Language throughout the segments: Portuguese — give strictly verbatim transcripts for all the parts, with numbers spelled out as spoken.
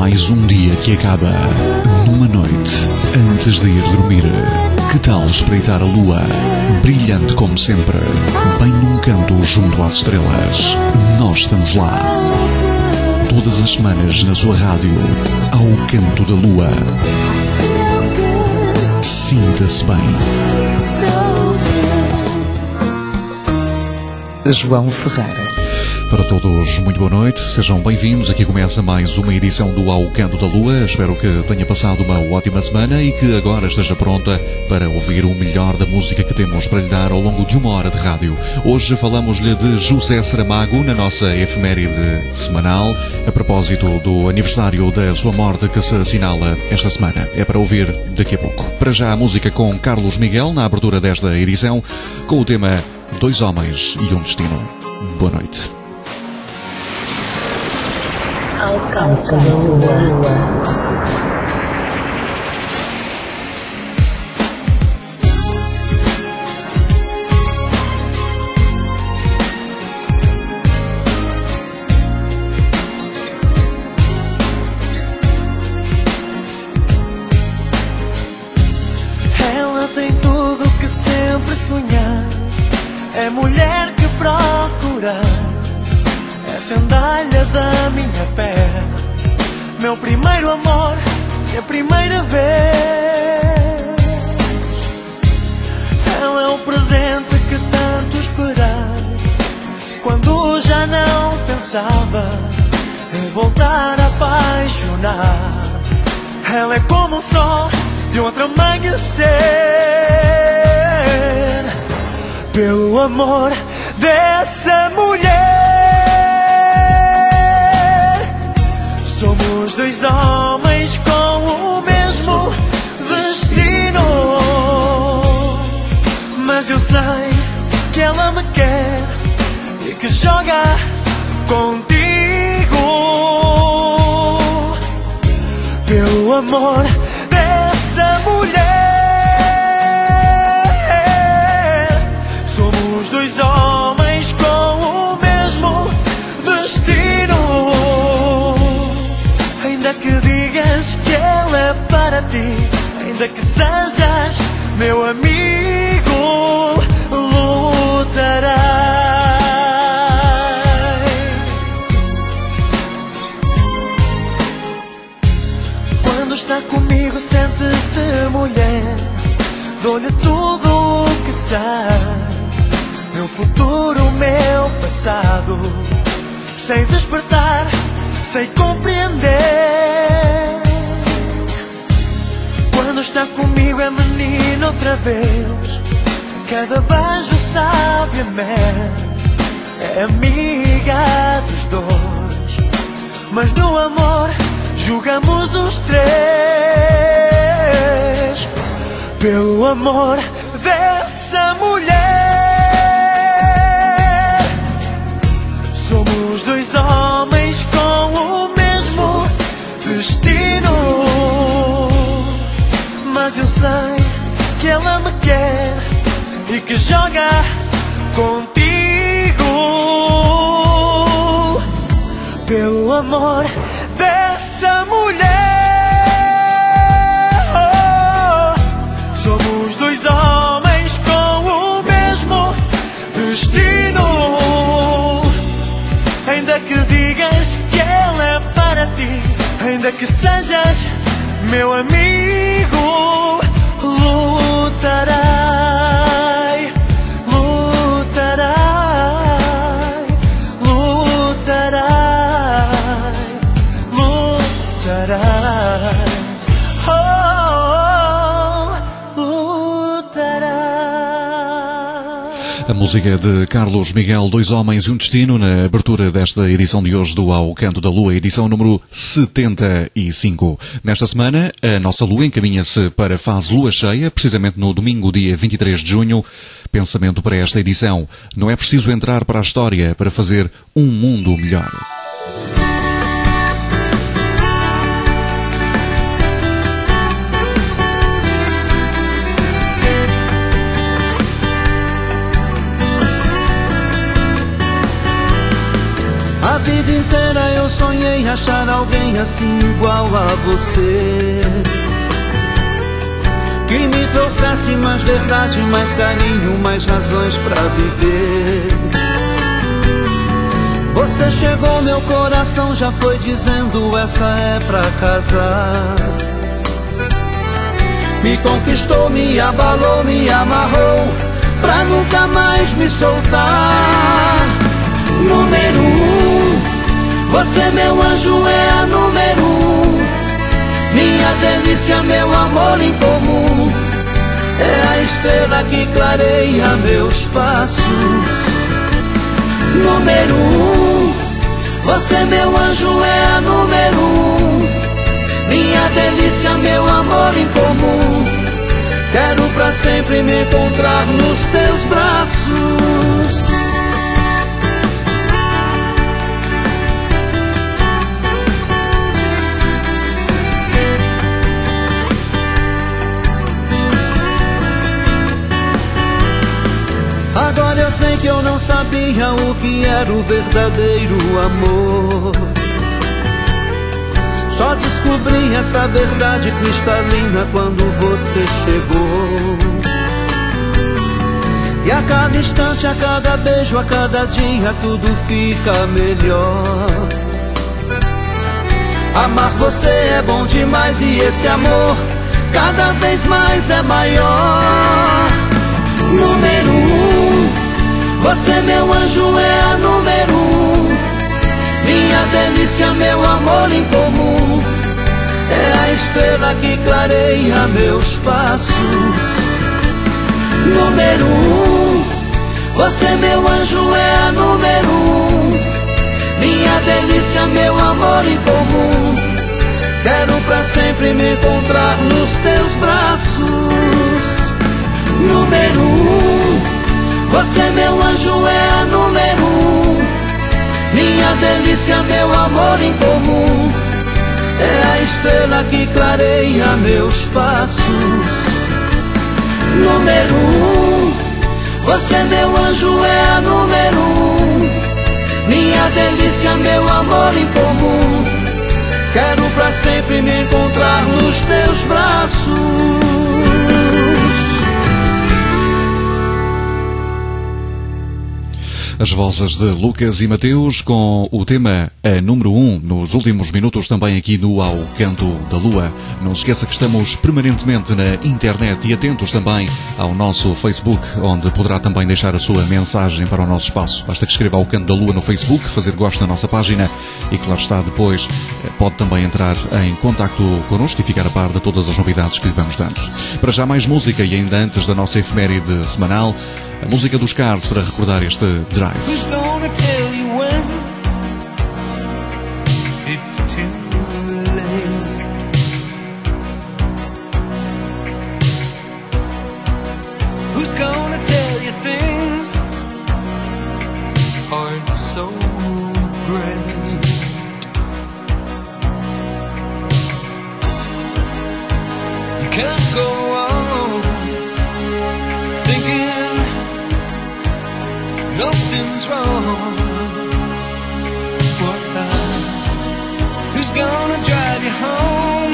Mais um dia que acaba numa noite antes de ir dormir. Que tal espreitar a lua, brilhante como sempre, bem num canto junto às estrelas? Nós estamos lá. Todas as semanas na sua rádio, ao canto da lua. Sinta-se bem. João Ferreira. Para todos, muito boa noite, sejam bem-vindos. Aqui começa mais uma edição do Ao Canto da Lua. Espero que tenha passado uma ótima semana e que agora esteja pronta para ouvir o melhor da música que temos para lhe dar ao longo de uma hora de rádio. Hoje falamos-lhe de José Saramago na nossa efeméride semanal, a propósito do aniversário da sua morte que se assinala esta semana. É para ouvir daqui a pouco. Para já a música com Carlos Miguel na abertura desta edição, com o tema Dois Homens e um Destino. Boa noite. Ao canto da lua. Ela tem tudo o que sempre sonhar, é mulher que procura, é sandália da minha pé, meu primeiro amor, minha primeira vez. Ela é o presente que tanto esperava, quando já não pensava em voltar a apaixonar. Ela é como o sol de outro amanhecer. Pelo amor dessa mulher, somos dois homens com o mesmo destino. Mas eu sei que ela me quer e que joga contigo. Pelo amor dessa mulher, somos dois homens com o mesmo destino. Ainda que digas que ela é para ti, ainda que sejas meu amigo, lutarei. Quando está comigo sente-se mulher, dou-lhe tudo o que sei, meu futuro, meu passado. Sei despertar, sei compreender. Quando está comigo é menino outra vez, cada beijo sabe a mel, é amiga dos dois. Mas no amor julgamos os três. Pelo amor dessa mulher, somos dois homens com o mesmo destino. Mas eu sei que ela me quer e que joga contigo. Pelo amor dessa mulher, oh, somos dois homens com o mesmo destino. Ainda que digas que ela é para ti, ainda que sejas meu amigo, lutarei, lutarei, lutarei, lutarei, oh, lutarei. A música de Carlos Miguel, Dois Homens e um Destino, na abertura desta edição de hoje do Ao Canto da Lua, edição número setenta e cinco. Nesta semana, a nossa lua encaminha-se para a fase lua cheia, precisamente no domingo, dia vinte e três de junho. Pensamento para esta edição: não é preciso entrar para a história para fazer um mundo melhor. A vida inteira eu sonhei achar alguém assim igual a você, que me trouxesse mais verdade, mais carinho, mais razões pra viver. Você chegou, meu coração já foi dizendo, essa é pra casar. Me conquistou, me abalou, me amarrou, pra nunca mais me soltar. Número um, você meu anjo é a número um, minha delícia, meu amor em comum, é a estrela que clareia meus passos. Número um, você meu anjo é a número um, minha delícia, meu amor em comum, quero pra sempre me encontrar nos teus braços. Agora eu sei que eu não sabia o que era o verdadeiro amor. Só descobri essa verdade cristalina quando você chegou. E a cada instante, a cada beijo, a cada dia, tudo fica melhor. Amar você é bom demais e esse amor cada vez mais é maior. Número um, você meu anjo é a número um, minha delícia, meu amor em comum, é a estrela que clareia meus passos. Número um, você meu anjo é a número um, minha delícia, meu amor em comum, quero pra sempre me encontrar nos teus braços. Número um, você meu anjo é a número um, minha delícia, meu amor em comum, é a estrela que clareia meus passos. Número um, você meu anjo é a número um, minha delícia, meu amor em comum, quero pra sempre me encontrar nos teus braços. As vozes de Lucas e Mateus com o tema a número um nos últimos minutos também aqui no Ao Canto da Lua. Não se esqueça que estamos permanentemente na internet e atentos também ao nosso Facebook, onde poderá também deixar a sua mensagem para o nosso espaço. Basta que escreva Ao Canto da Lua no Facebook, fazer gosto da nossa página e, claro está, depois pode também entrar em contacto connosco e ficar a par de todas as novidades que lhe vamos dando. Para já mais música e ainda antes da nossa efeméride semanal, a música dos Cars para recordar este drive. Who's gonna tell you when it's too late? Who's gonna tell you things aren't so great? You can't go on thinking nothing's wrong. What now? Who's gonna drive you home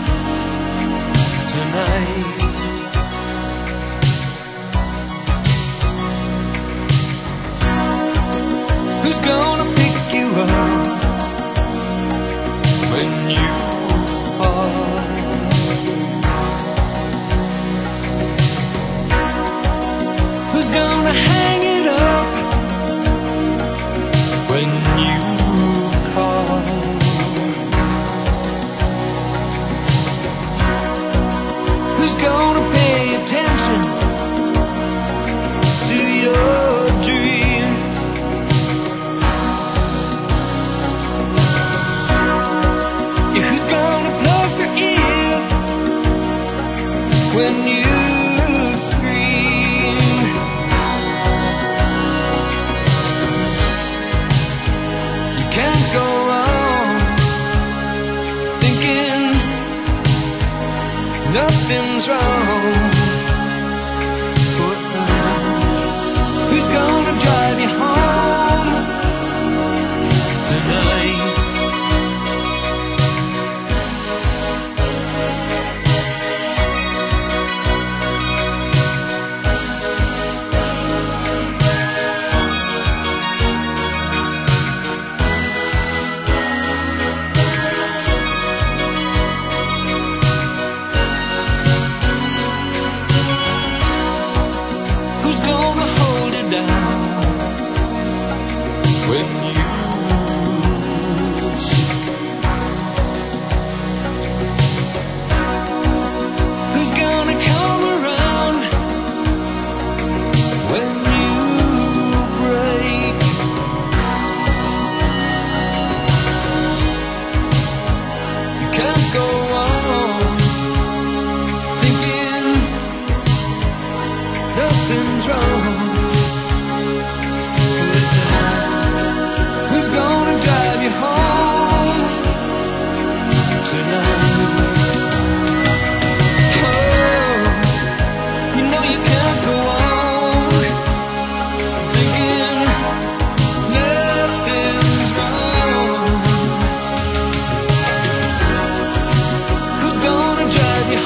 tonight? Who's gonna pick you up when you fall? Who's gonna hang it up when you call? Who's gonna pay attention to your dreams? Yeah, who's gonna plug their ears when you scream? You can't go on thinking nothing's wrong. But who's gonna drive you home tonight? down when you speak. Who's gonna come around when you break? You can't go on thinking nothing's wrong. Who's gonna drive you home tonight? Oh, you know you can't go on thinking nothing's wrong. Who's gonna drive you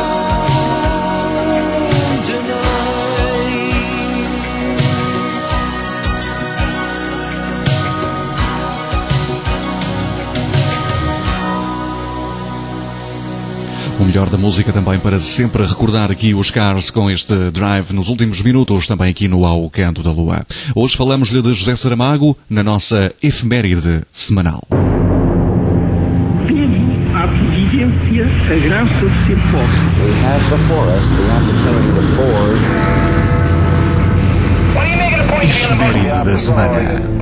home tonight? O melhor da música também para sempre recordar aqui os Cars com este drive nos últimos minutos, também aqui no Ao Canto da Lua. Hoje falamos-lhe de José Saramago na nossa efeméride semanal. Temos à providência a graça de ser pobre. We have before us the opportunity to forge. Efeméride da semana.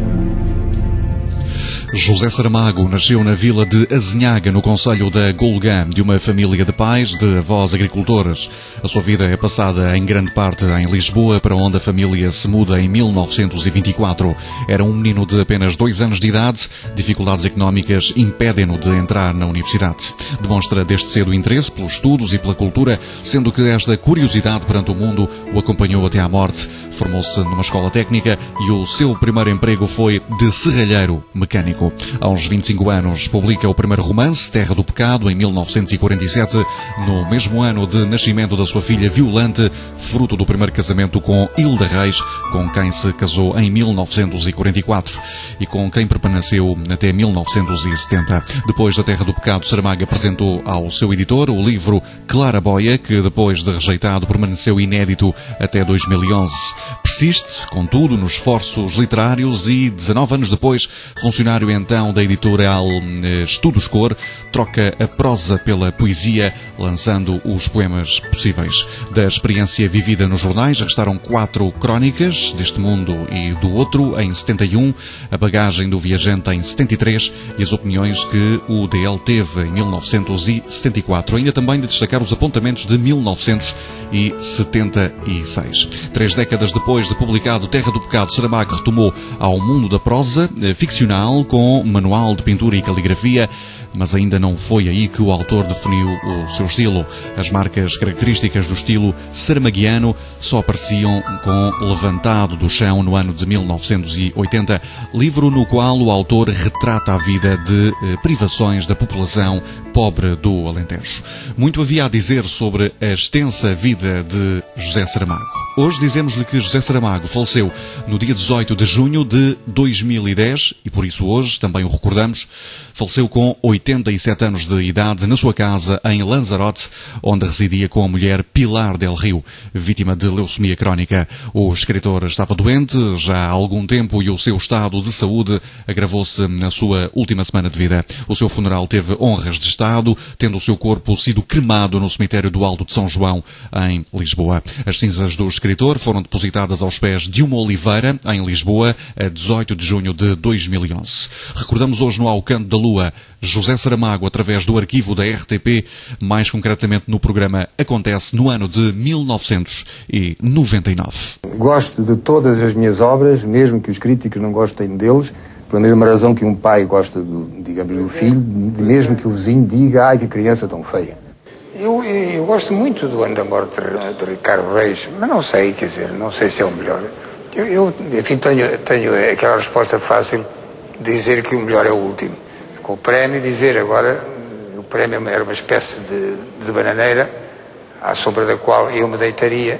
José Saramago nasceu na vila de Azinhaga, no concelho da Golgã, de uma família de pais de avós agricultores. A sua vida é passada em grande parte em Lisboa, para onde a família se muda em mil novecentos e vinte e quatro. Era um menino de apenas dois anos de idade. Dificuldades económicas impedem-no de entrar na universidade. Demonstra desde cedo interesse pelos estudos e pela cultura, sendo que esta curiosidade perante o mundo o acompanhou até à morte. Formou-se numa escola técnica e o seu primeiro emprego foi de serralheiro mecânico. Aos vinte e cinco anos, publica o primeiro romance, Terra do Pecado, em mil novecentos e quarenta e sete, no mesmo ano de nascimento da sua filha Violante, fruto do primeiro casamento com Hilda Reis, com quem se casou em mil novecentos e quarenta e quatro e com quem permaneceu até mil novecentos e setenta. Depois da Terra do Pecado, Saramago apresentou ao seu editor o livro Claraboia, que depois de rejeitado permaneceu inédito até dois mil e onze. Persiste, contudo, nos esforços literários e, dezanove anos depois, funcionário então da editorial Estudos Cor, troca a prosa pela poesia, lançando os poemas possíveis. Da experiência vivida nos jornais, restaram quatro crónicas, deste mundo e do outro, em setenta e um, a bagagem do viajante em setenta e três e as opiniões que o D L teve em mil novecentos e setenta e quatro. Ainda também de destacar os apontamentos de mil novecentos e setenta e seis. Três décadas depois de publicado Terra do Pecado, Saramago retomou ao mundo da prosa ficcional com manual de pintura e caligrafia, mas ainda não foi aí que o autor definiu o seu estilo. As marcas características do estilo saramaguiano só apareciam com Levantado do Chão no ano de mil novecentos e oitenta, livro no qual o autor retrata a vida de eh, privações da população pobre do Alentejo. Muito havia a dizer sobre a extensa vida de José Saramago. Hoje dizemos-lhe que José Saramago faleceu no dia dezoito de junho de dois mil e dez e por isso hoje também o recordamos. Faleceu com oitenta e sete anos de idade na sua casa em Lanzarote, onde residia com a mulher Pilar del Rio, vítima de leucemia crónica. O escritor estava doente já há algum tempo e o seu estado de saúde agravou-se na sua última semana de vida. O seu funeral teve honras de Estado, tendo o seu corpo sido cremado no cemitério do Alto de São João, em Lisboa. As cinzas do escritor foram depositadas aos pés de uma oliveira, em Lisboa, a dezoito de junho de dois mil e onze. Recordamos hoje no Ao Canto da Lua José Saramago através do arquivo da R T P, mais concretamente no programa Acontece no ano de mil novecentos e noventa e nove. Gosto de todas as minhas obras, mesmo que os críticos não gostem deles, pela mesma razão que um pai gosta, do, digamos, do filho, mesmo que o vizinho diga, ai, que criança tão feia. Eu, eu gosto muito do ano da morte de, de Ricardo Reis, mas não sei, quer dizer, não sei se é o melhor. Eu, eu enfim, tenho, tenho aquela resposta fácil de dizer que o melhor é o último. Com o prémio, dizer agora, o prémio era uma espécie de, de bananeira, à sombra da qual eu me deitaria,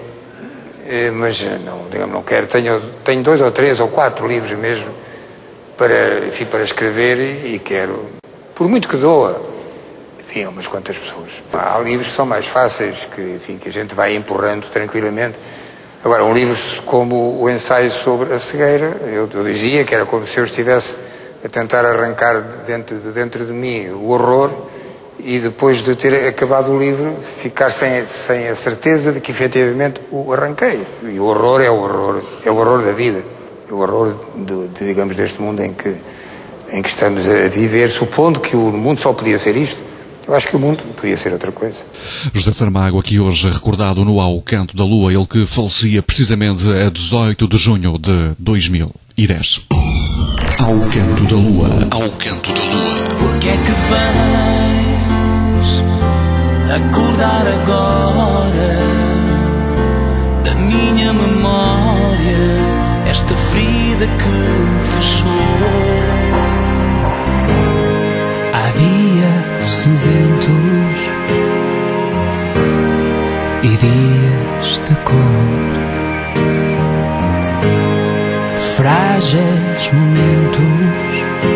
mas não, digamos, não quero. Tenho, tenho dois ou três ou quatro livros mesmo para, enfim, para escrever e, e quero, por muito que doa, enfim, a umas quantas pessoas. Há livros que são mais fáceis, que, enfim, que a gente vai empurrando tranquilamente. Agora, um livro como o ensaio sobre a cegueira, eu, eu dizia que era como se eu estivesse a tentar arrancar de dentro, de dentro de mim o horror e depois de ter acabado o livro ficar sem, sem a certeza de que efetivamente o arranquei. E o horror é o horror, é o horror da vida, é o horror, de, de, digamos, deste mundo em que, em que estamos a viver, supondo que o mundo só podia ser isto. Eu acho que o mundo podia ser outra coisa. José Saramago, aqui hoje recordado no Ao Canto da Lua, ele que falecia precisamente a dezoito de junho de dois mil e dez. Ao Canto da Lua. Ao Canto da Lua. Porque é que vens acordar agora da minha memória esta ferida que fechou? Há dias cinzentos e dias de cor, frágeis momentos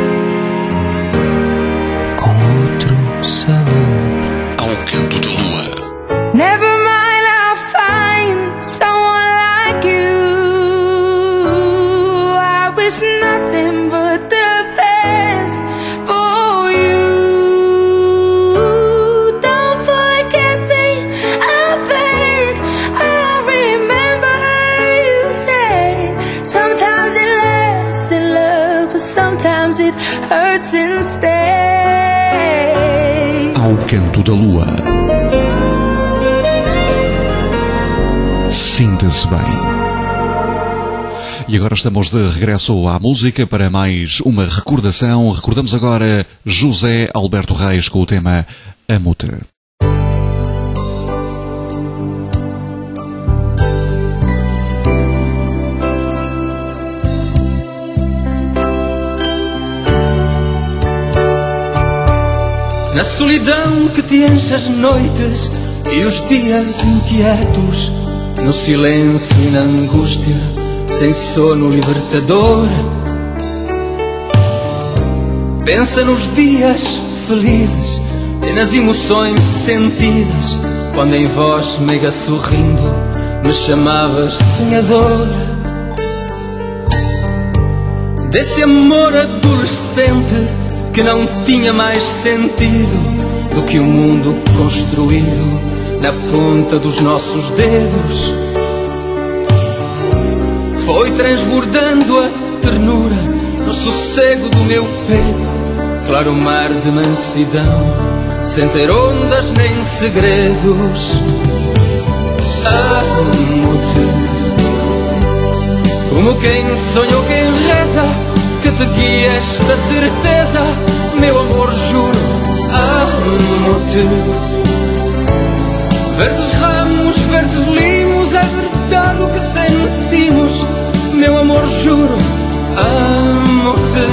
com outro sabor. Ao Canto da Lua. Never mind, I'll find someone like you. I wish nothing but the best for you. Don't forget me, I beg. I remember you say sometimes it lasts in love, but sometimes it hurts instead. Ao Canto da Lua. Sinta-se bem. E agora estamos de regresso à música para mais uma recordação. Recordamos agora José Alberto Reis com o tema Amo-te. Na solidão que te enche as noites e os dias inquietos, no silêncio e na angústia, sem sono libertador, pensa nos dias felizes e nas emoções sentidas, quando em voz meiga sorrindo me chamavas sonhador. Desse amor adolescente que não tinha mais sentido do que o mundo construído na ponta dos nossos dedos. Foi transbordando a ternura no sossego do meu peito, claro mar de mansidão, sem ter ondas nem segredos. Amo-te, como quem sonhou, quem reza, que te guia esta certeza, meu amor, juro, amo-te. Verdes ramos, verdes limos, é verdade o que sentimos, meu amor, juro, amo-te.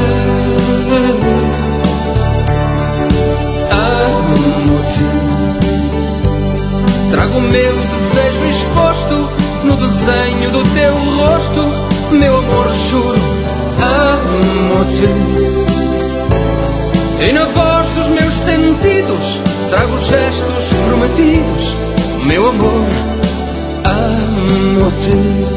Amo-te. Trago o meu desejo exposto no desenho do teu rosto, meu amor, juro, amo-te. E na voz dos meus sentidos trago gestos prometidos, meu amor, amo-te.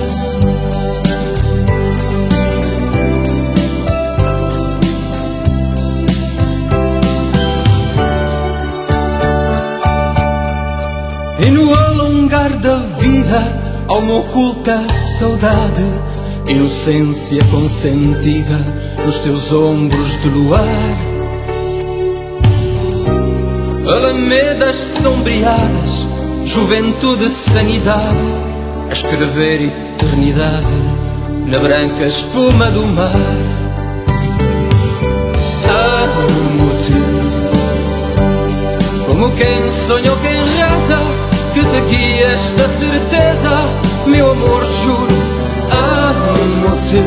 E no alongar da vida alma oculta saudade, inocência consentida nos teus ombros de luar. Alamedas sombreadas, juventude sem idade, a escrever eternidade na branca espuma do mar. Amo-te, como quem sonhou, quem reza, que te guia esta certeza, meu amor, juro, amo-te.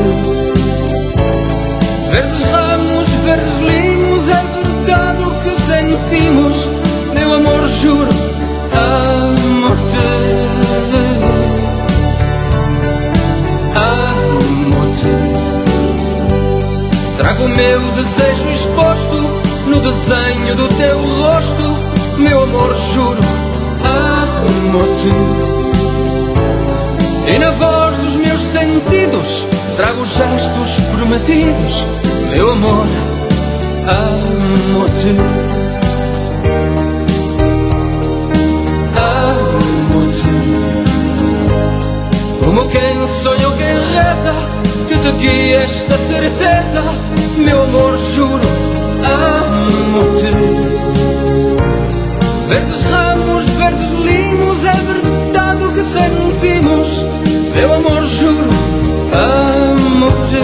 Verdes ramos, verdes limos, é verdade o que sentimos, meu amor, juro, amo-te. Amo-te. Trago o meu desejo exposto no desenho do teu rosto, meu amor, juro, amo-te. E na voz dos meus sentidos trago os gestos prometidos. Meu amor, amo-te. Amo-te. Como quem sonha ou quem reza, que te guie esta certeza. Meu amor, juro, amo-te. Verdes ramos, verdes limos, é verdade o que sentimos. Meu amor, juro, amo-te.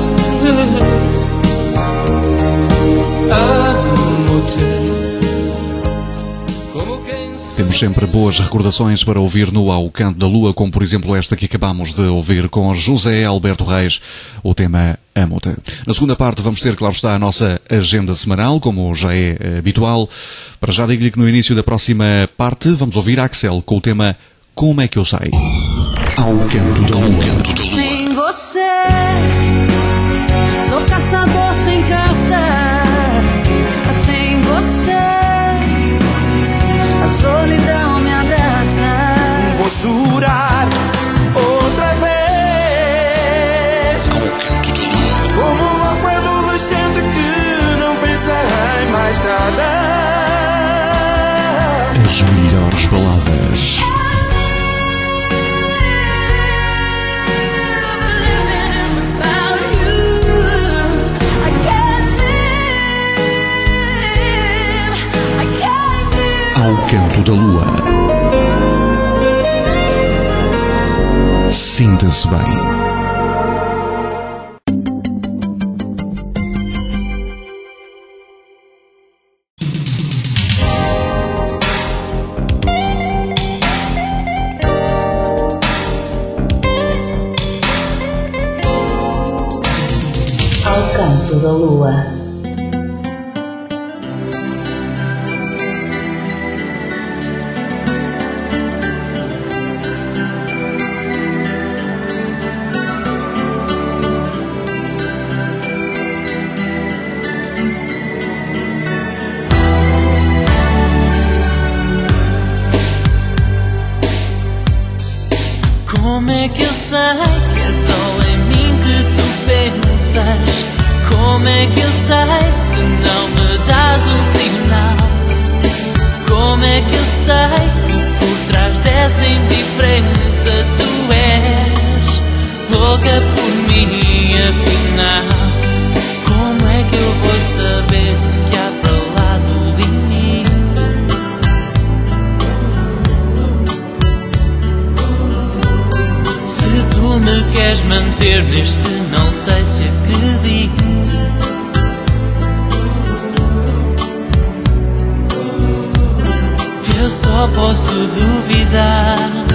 Amo-te. Temos sempre boas recordações para ouvir no Ao Canto da Lua, como por exemplo esta que acabamos de ouvir com José Alberto Reis, o tema Amo-te. Na segunda parte vamos ter, claro está, a nossa agenda semanal, como já é habitual. Para já digo-lhe que no início da próxima parte vamos ouvir Axel com o tema Como é que eu sei? Ao Canto da Lua. Sem você, sou caçador sem caça. Sem você, a solidão me abraça. Vou jurar outra vez, como um adolescente que não pensa em mais nada. As melhores baladas. Ao Canto da Lua. Sinta-se bem. Ao Canto da Lua. Como é que eu sei que é só em mim que tu pensas? Como é que eu sei se não me dás um sinal? Como é que eu sei que por trás dessa indiferença tu és louca por mim afinal? Como é que eu vou saber que há para lá do limite? Tu me queres manter neste não sei se acredito. Eu só posso duvidar.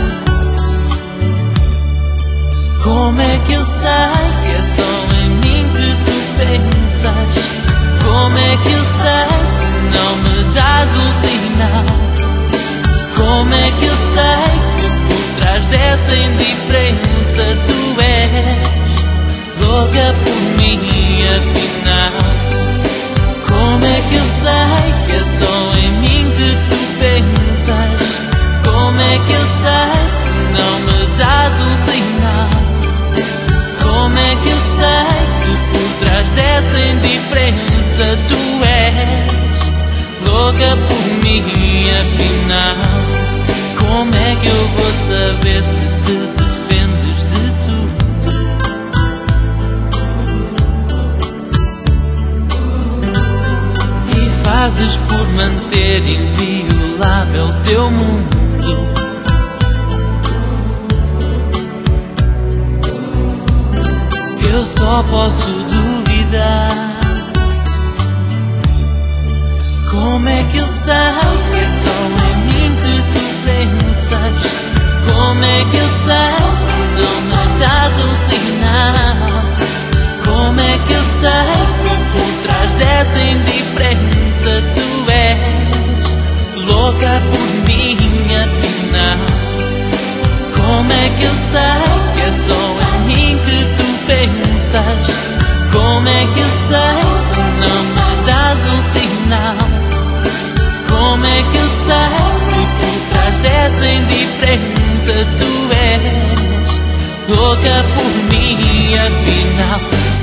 Como é que eu sei que é só em mim que tu pensas? Como é que eu sei se não me dás um sinal? Como é que eu sei que por trás dessa indiferença tu és louca por mim afinal? Como é que eu sei que é só em mim que tu pensas? Como é que eu sei se não me dás um sinal? Como é que eu sei que por trás dessa indiferença tu és louca por mim afinal? Como é que eu vou saber se te defendes de tudo? E fazes por manter inviolável teu mundo? Eu só posso duvidar. Como é que eu sei que é só em mim que tu pensas? Como é que eu sei se não me dás um sinal? Como é que eu sei que por trás dessa indiferença tu és louca por mim afinal? Como é que eu sei que é só em mim que tu pensas? Como é que eu sei se não me dás um sinal? Como é que eu sei que por trás dessa indiferença tu és louca por mim, afinal.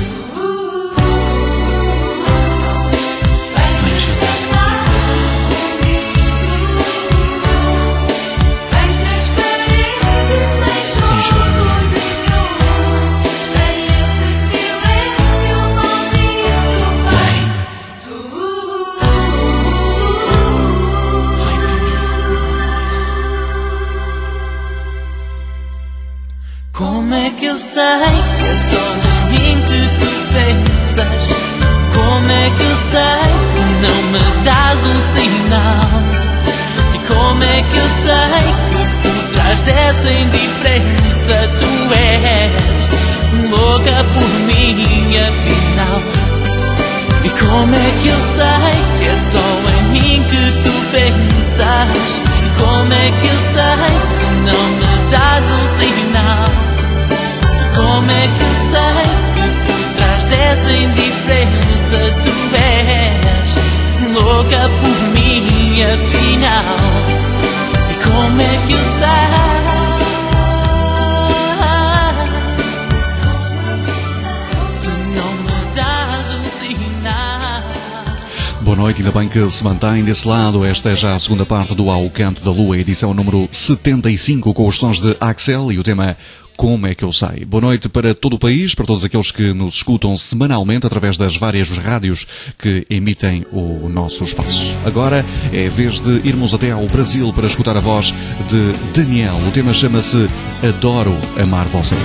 Como é que eu sei que é só em mim que tu pensas? Como é que eu sei se não me dás um sinal? E como é que eu sei que por trás dessa indiferença tu és louca por mim, afinal? E como é que eu sei que é só em mim que tu pensas? E como é que eu sei se não me dás um sinal? Como é que eu sei que por trás dessa indiferença tu és louca por mim, afinal? E como é que eu sei se não me dás um sinal? Boa noite, ainda bem que se mantém desse lado. Esta é já a segunda parte do Ao Canto da Lua, edição número setenta e cinco, com os sons de Axel e o tema Como é que eu sei? Boa noite para todo o país, para todos aqueles que nos escutam semanalmente através das várias rádios que emitem o nosso espaço. Agora é a vez de irmos até ao Brasil para escutar a voz de Daniel. O tema chama-se Adoro Amar Você.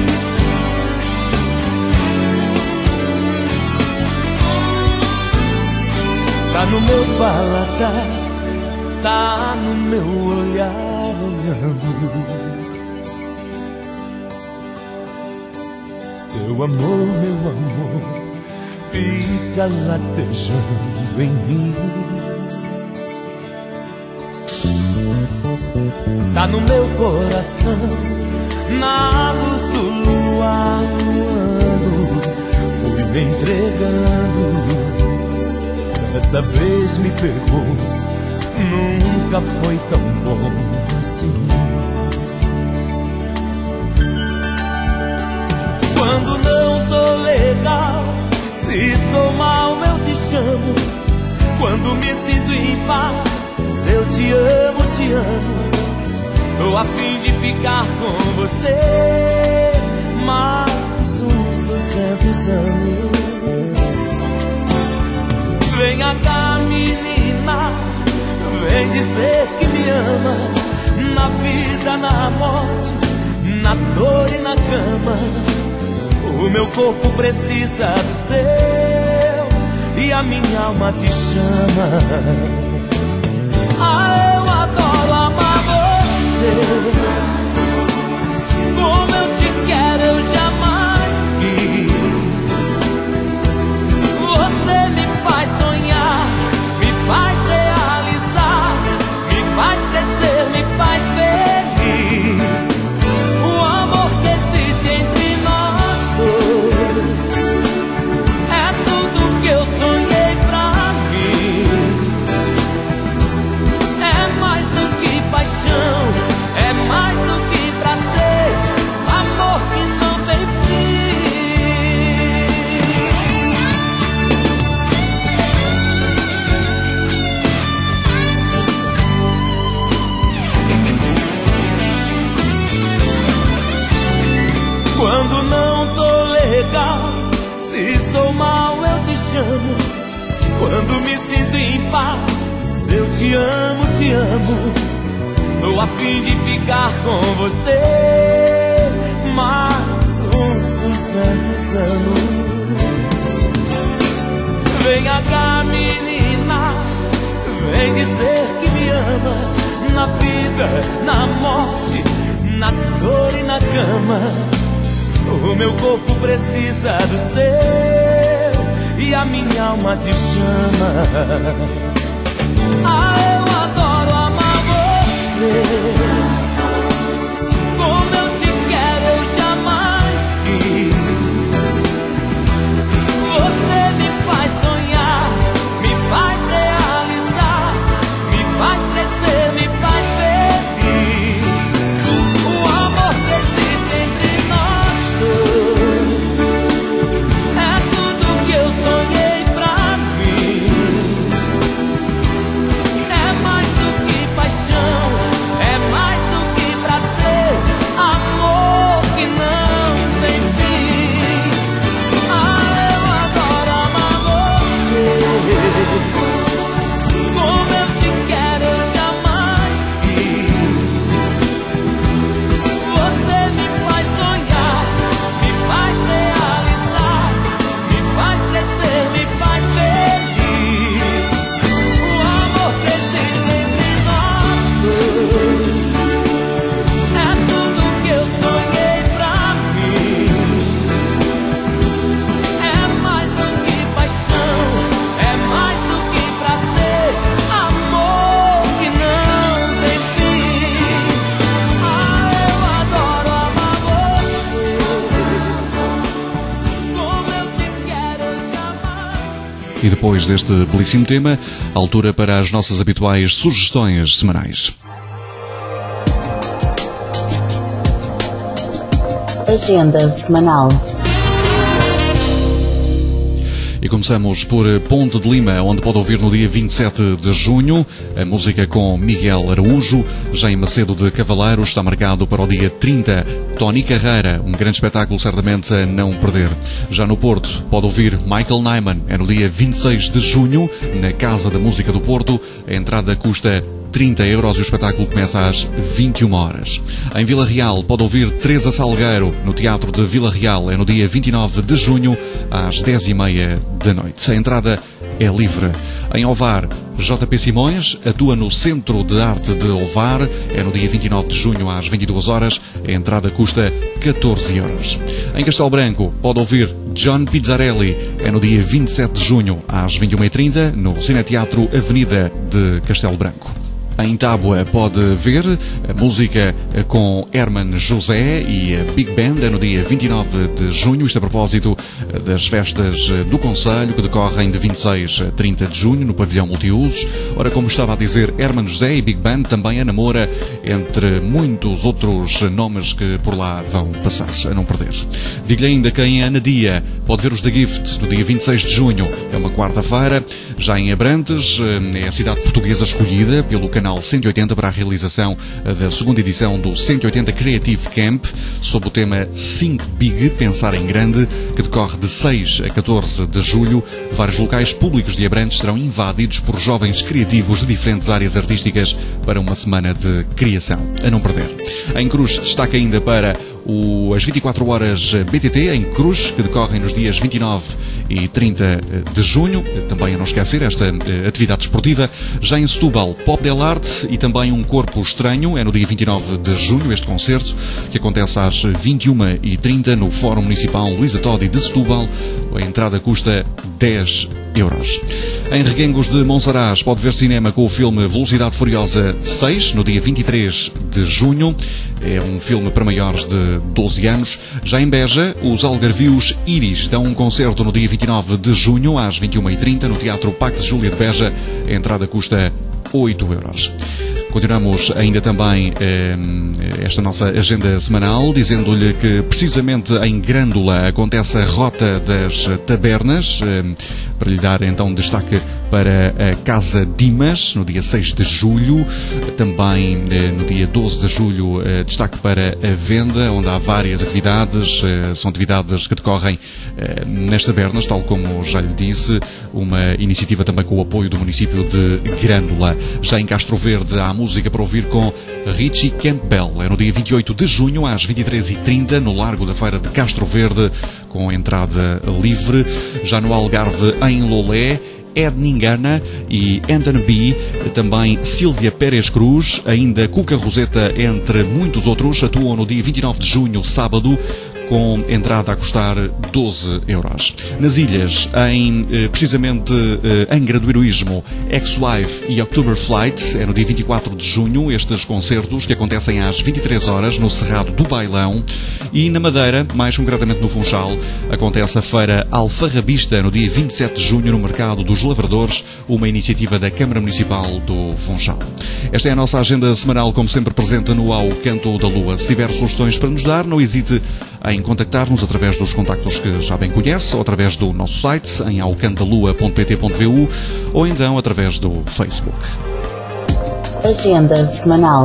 Tá no meu paladar, tá no meu olhar olhando. Seu amor, meu amor, fica latejando em mim. Tá no meu coração, na luz do luar, fui me entregando. Dessa vez me pegou, nunca foi tão bom assim. Quando não tô legal, se estou mal eu te chamo. Quando me sinto em paz, eu te amo, te amo. Tô a fim de ficar com você mais uns duzentos anos. Venha cá, menina, vem dizer que me ama. Na vida, na morte, na dor e na cama. O meu corpo precisa do seu e a minha alma te chama. Ah, eu adoro amar você. Como eu te quero, eu jamais quis. Você me faz sonhar, me faz realizar, me faz crescer, me faz feliz. O amor que existe entre nós dois é tudo que eu sonhei pra mim. É mais do que paixão, é mais do que prazer, amor que não tem fim. Quando não tô legal, se estou mal eu te chamo. Quando me sinto em paz, eu te amo, te amo. Tô a fim de ficar com você mais uns duzentos anos. Venha cá, menina, vem dizer que me ama. Na vida, na morte, na dor e na cama. O meu corpo precisa do seu e a minha alma te chama. Ah, eu adoro amar você. Como eu te quero, eu jamais quis. Você me faz sonhar, me faz realizar, me faz crescer, me faz feliz. O amor que existe entre nós E depois deste belíssimo tema, altura para as nossas habituais sugestões semanais. Agenda semanal. E começamos por Ponte de Lima, onde pode ouvir no dia vinte e sete de junho a música com Miguel Araújo. Já em Macedo de Cavaleiros está marcado para o dia trinta Tony Carreira, um grande espetáculo certamente a não perder. Já no Porto pode ouvir Michael Nyman, é no dia vinte e seis de junho, na Casa da Música do Porto. A entrada custa trinta euros e o espetáculo começa às vinte e uma horas. Em Vila Real pode ouvir Teresa Salgueiro no Teatro de Vila Real, é no dia vinte e nove de junho às dez e meia da noite. A entrada é livre. Em Ovar, J P Simões atua no Centro de Arte de Ovar, é no dia vinte e nove de junho às vinte e duas horas. A entrada custa catorze euros. Em Castelo Branco pode ouvir John Pizzarelli, é no dia vinte e sete de junho às vinte e uma e trinta no Cineteatro Avenida de Castelo Branco. Em Tábua pode ver a música com Herman José e a Big Band, é no dia vinte e nove de junho, isto a propósito das festas do Conselho, que decorrem de vinte e seis a trinta de junho no pavilhão multiusos. Ora, como estava a dizer, Herman José e Big Band também a namora, entre muitos outros nomes que por lá vão passar, a não perder. Digo-lhe ainda que em Anadia pode ver os The Gift no dia vinte e seis de junho, é uma quarta-feira. Já em Abrantes, é a cidade portuguesa escolhida pelo canal cento e oitenta para a realização da segunda edição do cento e oitenta Creative Camp, sob o tema Think Big, Pensar em Grande, que decorre de seis a catorze de julho. Vários locais públicos de Abrantes serão invadidos por jovens criativos de diferentes áreas artísticas para uma semana de criação, a não perder. Em Cruz, destaca ainda para o, as vinte e quatro horas B T T em Cruz, que decorrem nos dias vinte e nove e trinta de junho. Também a não esquecer esta atividade esportiva. Já em Setúbal, Pop Del Arte e também um Corpo Estranho, é no dia vinte e nove de junho este concerto, que acontece às vinte e uma e trinta no Fórum Municipal Luísa Todi de Setúbal. A entrada custa dez euros. Em Reguengos de Monsaraz pode ver cinema com o filme Velocidade Furiosa seis, no dia vinte e três de junho. É um filme para maiores de doze anos. Já em Beja, os algarvios Iris dão um concerto no dia vinte e nove de junho, às vinte e uma e trinta, no Teatro Pax de Júlia de Beja. A entrada custa oito euros. Continuamos ainda também eh, esta nossa agenda semanal, dizendo-lhe que precisamente em Grândola acontece a Rota das Tabernas, eh, para lhe dar então destaque para a Casa Dimas, no dia seis de julho. Também eh, no dia doze de julho, eh, destaque para a Venda, onde há várias atividades. Eh, são atividades que decorrem eh, nas tabernas, tal como já lhe disse, uma iniciativa também com o apoio do município de Grândola. Já em Castro Verde há música para ouvir com Richie Campbell. É no dia vinte e oito de junho, às vinte e três e trinta, no Largo da Feira de Castro Verde, com entrada livre. Já no Algarve, em Lolé, Ed Ningana e Anthony B, também Sílvia Pérez Cruz, ainda Cuca Roseta, entre muitos outros, atuam no dia vinte e nove de junho, sábado, com entrada a custar doze euros. Nas ilhas, em, precisamente em Angra do Heroísmo, Ex-Wife e October Flight, é no dia vinte e quatro de junho, estes concertos que acontecem às vinte e três horas no Cerrado do Bailão. E na Madeira, mais concretamente no Funchal, acontece a Feira Alfarrabista no dia vinte e sete de junho no Mercado dos Lavradores, uma iniciativa da Câmara Municipal do Funchal. Esta é a nossa agenda semanal, como sempre presente no Ao Canto da Lua. Se tiver sugestões para nos dar, não hesite em contactar-nos através dos contactos que já bem conhece, ou através do nosso site em alcantodalua ponto pt ponto v u, ou então através do Facebook. Agenda semanal.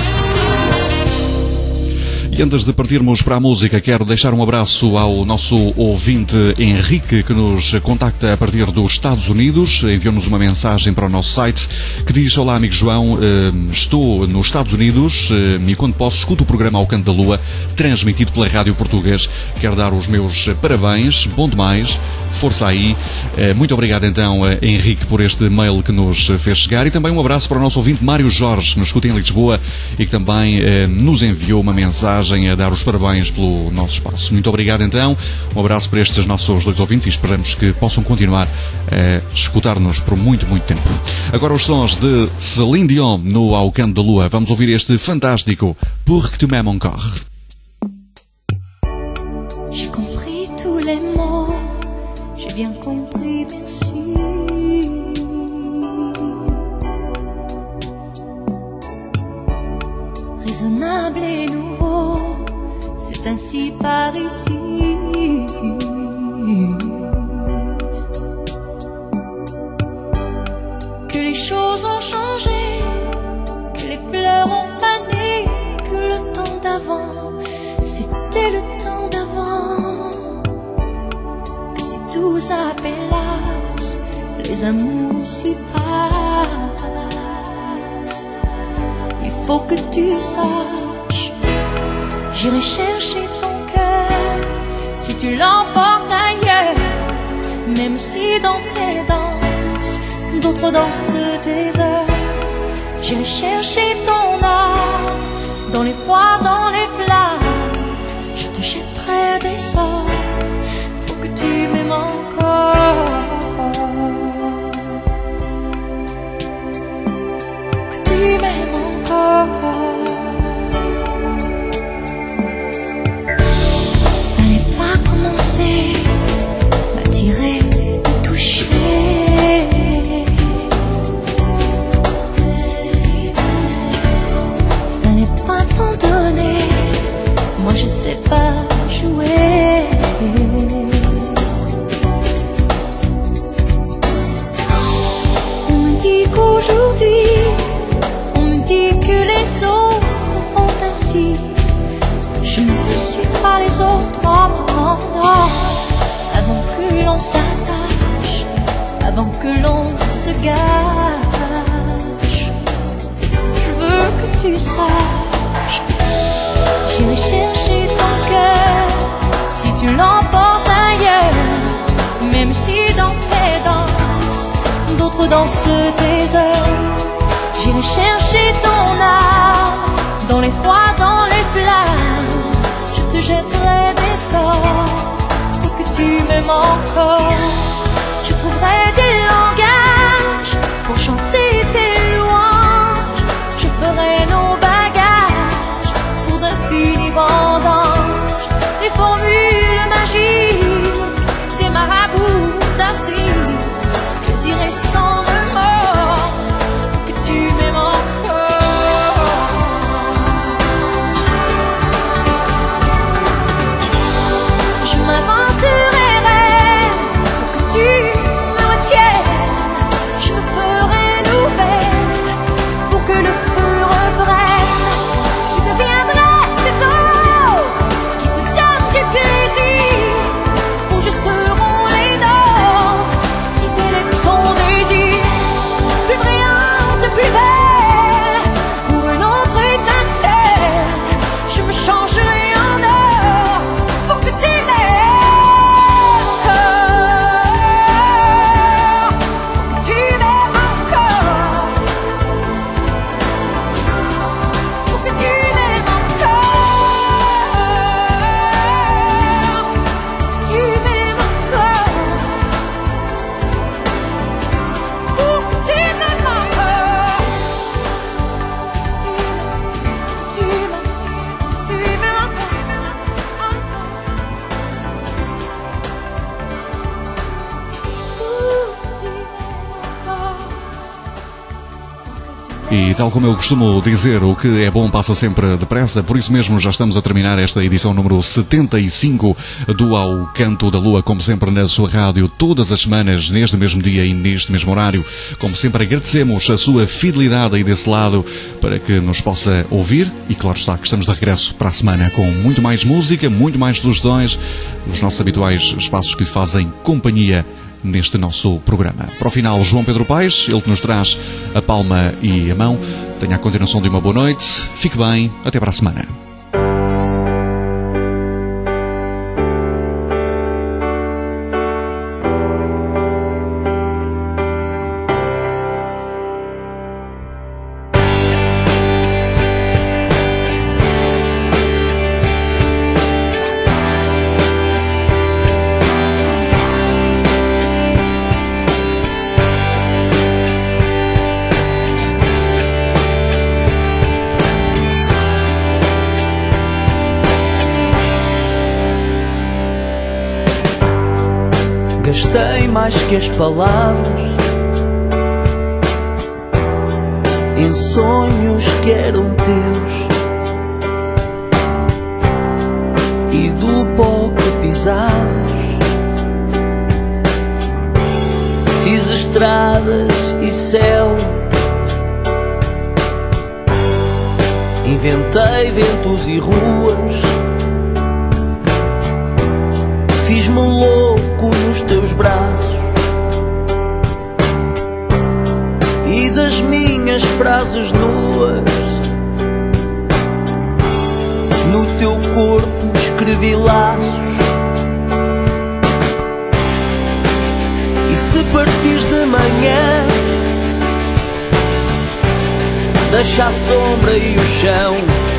E antes de partirmos para a música, quero deixar um abraço ao nosso ouvinte Henrique, que nos contacta a partir dos Estados Unidos. Enviou-nos uma mensagem para o nosso site que diz: olá, amigo João, estou nos Estados Unidos e quando posso escuto o programa Ao Canto da Lua, transmitido pela Rádio Português. Quero dar os meus parabéns, bom demais, força aí. Muito obrigado então, Henrique, por este mail que nos fez chegar, e também um abraço para o nosso ouvinte Mário Jorge, que nos escuta em Lisboa e que também nos enviou uma mensagem a dar os parabéns pelo nosso espaço. Muito obrigado então, um abraço para estes nossos dois ouvintes e esperamos que possam continuar a escutar-nos por muito, muito tempo. Agora os sons de Céline Dion no Ao Canto da Lua. Vamos ouvir este fantástico Pour que tu m'aimes encore. J'ai compris tous les mots, j'ai bien compris, merci. Raisonnable et nouveau, c'est ainsi par ici. Que les choses ont changé, que les fleurs ont fané, que le temps d'avant, c'était le temps d'avant. Que si tout s'appelasse, les amours s'y passent. Il faut que tu saches, j'irai chercher ton cœur si tu l'emportes ailleurs. Même si dans tes danses, d'autres dansent des heures. J'irai chercher ton âme dans les froids, dans les flammes. Je te jetterai des sorts pour que tu m'aimes encore. Que tu m'aimes encore. Fallait pas commencer, m'attirer, me toucher. Moi je sais pas jouer. On me dit qu'aujourd'hui, on me dit que les autres font ainsi. Je ne suis pas les autres, non, non, non. Avant que l'on s'attache, avant que l'on se gâche, je veux que tu saches, j'irai chercher ton cœur si tu l'emportes ailleurs. Même si dans tes danses, d'autres dansent des heures. J'irai chercher ton âme dans les froids, dans les flammes. Je te jetterai des sorts pour que tu m'aimes encore. Je trouverai des langages pour chanter tes louanges. Je ferai nos bagages pour d'infinis vendanges. Les formules magiques des marabouts d'Afrique. Je dirai sans remords que tu m'aimes encore. Je m'aventurerai pour que tu me retiennes. Je me ferai nouvelle pour que le feu reprenne. Je deviendrai ces eaux qui te donnent du plaisir. Où je serai les nôtres si tel est ton désir. Plus brillante, plus belle, pour une autre étincelle. Je me changerai en or pour que tu m'aimes encore. Pour que tu m'aimes encore. Pour que tu m'aimes encore. Tu m'aimes encore. Pour que tu m'aimes encore. Tu m'aimes, tu m'aimes encore. E tal como eu costumo dizer, o que é bom passa sempre depressa, por isso mesmo já estamos a terminar esta edição número setenta e cinco do Ao Canto da Lua, como sempre na sua rádio, todas as semanas, neste mesmo dia e neste mesmo horário. Como sempre agradecemos a sua fidelidade aí desse lado para que nos possa ouvir e claro está que estamos de regresso para a semana com muito mais música, muito mais sugestões, os nossos habituais espaços que lhe fazem companhia neste nosso programa. Para o final, João Pedro Paes, ele que nos traz a palma e a mão. Tenha a continuação de uma boa noite, fique bem, até para a semana. gastei mais que as palavras em sonhos que eram teus e do pó que pisavas. Fiz estradas e céu, inventei ventos e ruas, fiz-me louco nos teus braços e das minhas frases nuas no teu corpo escrevi laços. E se partires de manhã, deixa a sombra e o chão.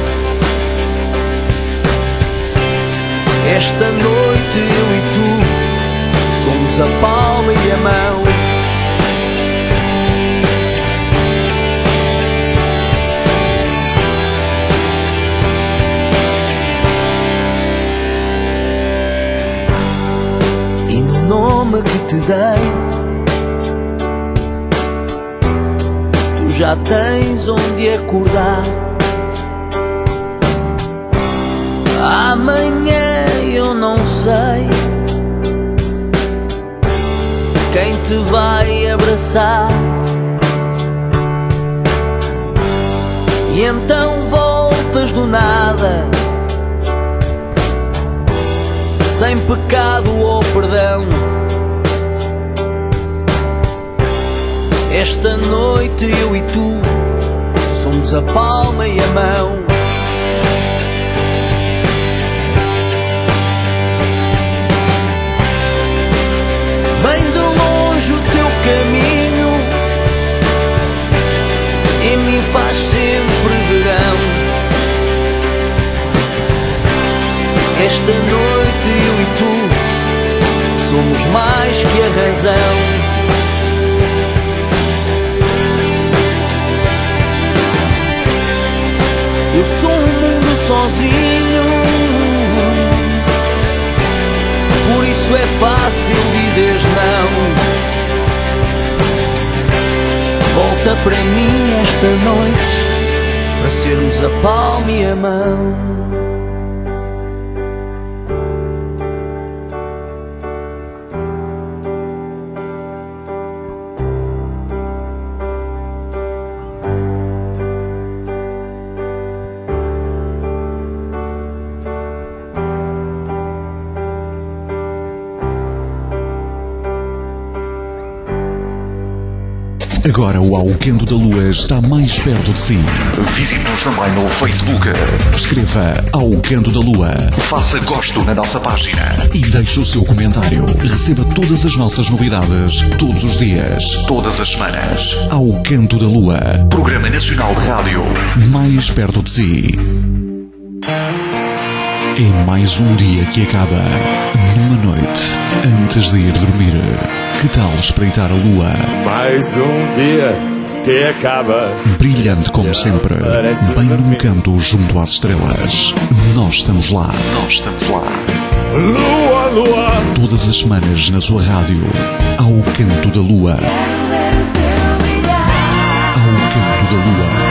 Esta noite eu e tu somos a palma e a mão. E no nome que te dei, tu já tens onde acordar. Amanhã eu não sei quem te vai abraçar, e então voltas do nada, sem pecado ou perdão. Esta noite eu e tu somos a palma e a mão. Vem de longe o teu caminho, em mim faz sempre verão. Esta noite eu e tu somos mais que a razão. Eu sou um mundo sozinho, por isso é fácil dizeres não. Volta para mim esta noite, para sermos a palma e a mão. Agora o Alquendo da Lua está mais perto de si. Visite-nos também no Facebook. Escreva Alquendo da Lua. Faça gosto na nossa página. E deixe o seu comentário. Receba todas as nossas novidades, todos os dias, todas as semanas. Alquendo da Lua. Programa Nacional de Rádio. Mais perto de si. É mais um dia que acaba. Numa noite, antes de ir dormir. Que tal espreitar a lua? Mais um dia que acaba. Brilhante como sempre, bem num canto junto às estrelas. Nós estamos lá. Nós estamos lá. Lua, lua. Todas as semanas na sua rádio. Ao Canto da Lua. Ao Canto da Lua.